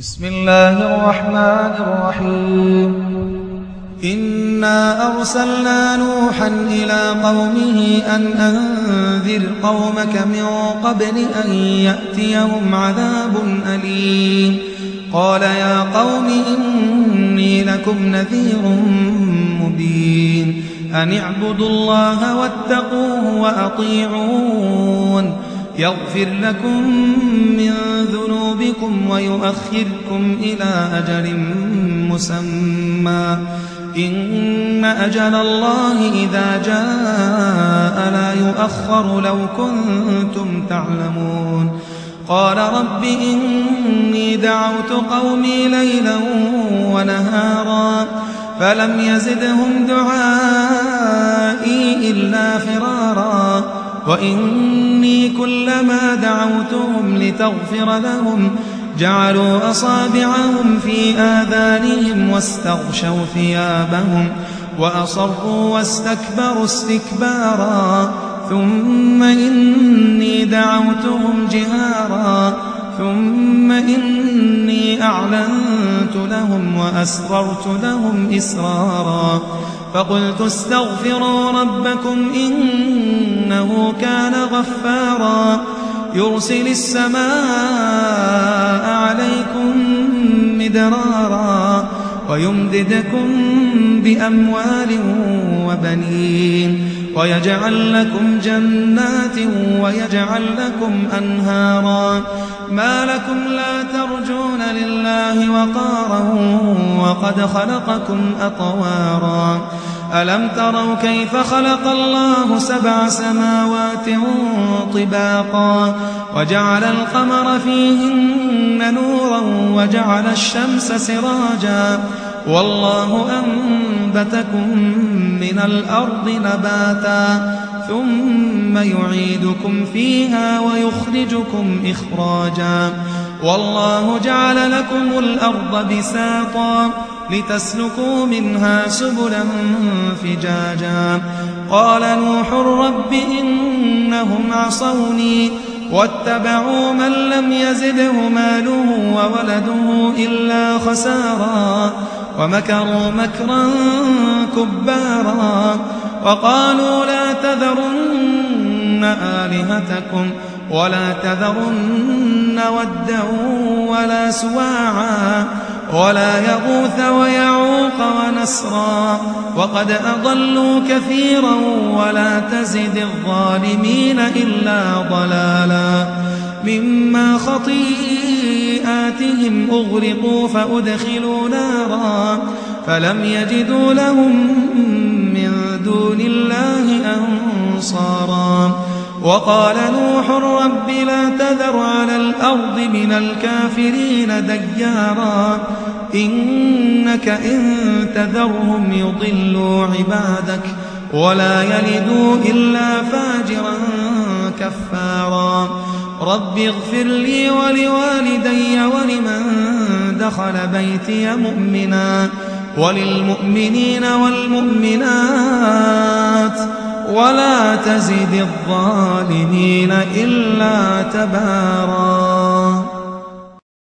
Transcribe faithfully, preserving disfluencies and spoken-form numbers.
بسم الله الرحمن الرحيم إنا أرسلنا نوحا إلى قومه أن أنذر قومك من قبل أن يأتيهم عذاب أليم قال يا قوم إني لكم نذير مبين أن اعبدوا الله واتقوه وأطيعون يغفر لكم من ذنوبكم ويؤخركم إلى أجل مسمى إن أجل الله إذا جاء لا يؤخر لو كنتم تعلمون قال رب إني دعوت قومي ليلا ونهارا فلم يزدهم دعائي إلا فرارا وإني كلما دعوتهم لتغفر لهم جعلوا أصابعهم في آذانهم واستغشوا ثيابهم وأصروا واستكبروا استكبارا ثم إني دعوتهم جهارا ثم إني أعلنت لهم وأسررت لهم إسرارا فقلت استغفروا ربكم إنه كان غفارا يرسل السماء عليكم مدرارا ويمددكم بأموال وبنين ويجعل لكم جنات ويجعل لكم أنهارا ما لكم لا ترجون لله وقارا وقد خلقكم أطوارا ألم تروا كيف خلق الله سبع سماوات طباقا وجعل القمر فيهن نورا وجعل الشمس سراجا والله أنبتكم من الأرض نباتا ثم يعيدكم فيها ويخرجكم إخراجا والله جعل لكم الأرض بساطا لتسلكوا منها سبلا فجاجا قال نوح رب إنهم عصوني واتبعوا من لم يزده ماله وولده إلا خسارا ومكروا مكرا كبارا وقالوا لا تذرن آلهتكم ولا تذرن ودا ولا سواعا ولا يغوث ويعوق ونسرا وقد أضلوا كثيرا ولا تزد الظالمين إلا ضلالا مما خطيئاتهم أغرقوا فأدخلوا نارا فلم يجدوا لهم من دون الله أنصارا وقال نوح رب لا تذر على الأرض من الكافرين ديارا إنك إن تذرهم يضلوا عبادك ولا يلدوا إلا فاجرا كفارا رب اغفر لي ولوالدي ولمن دخل بيتي مؤمنا وللمؤمنين والمؤمنات ولا تزد الظالمين إلا تبارا.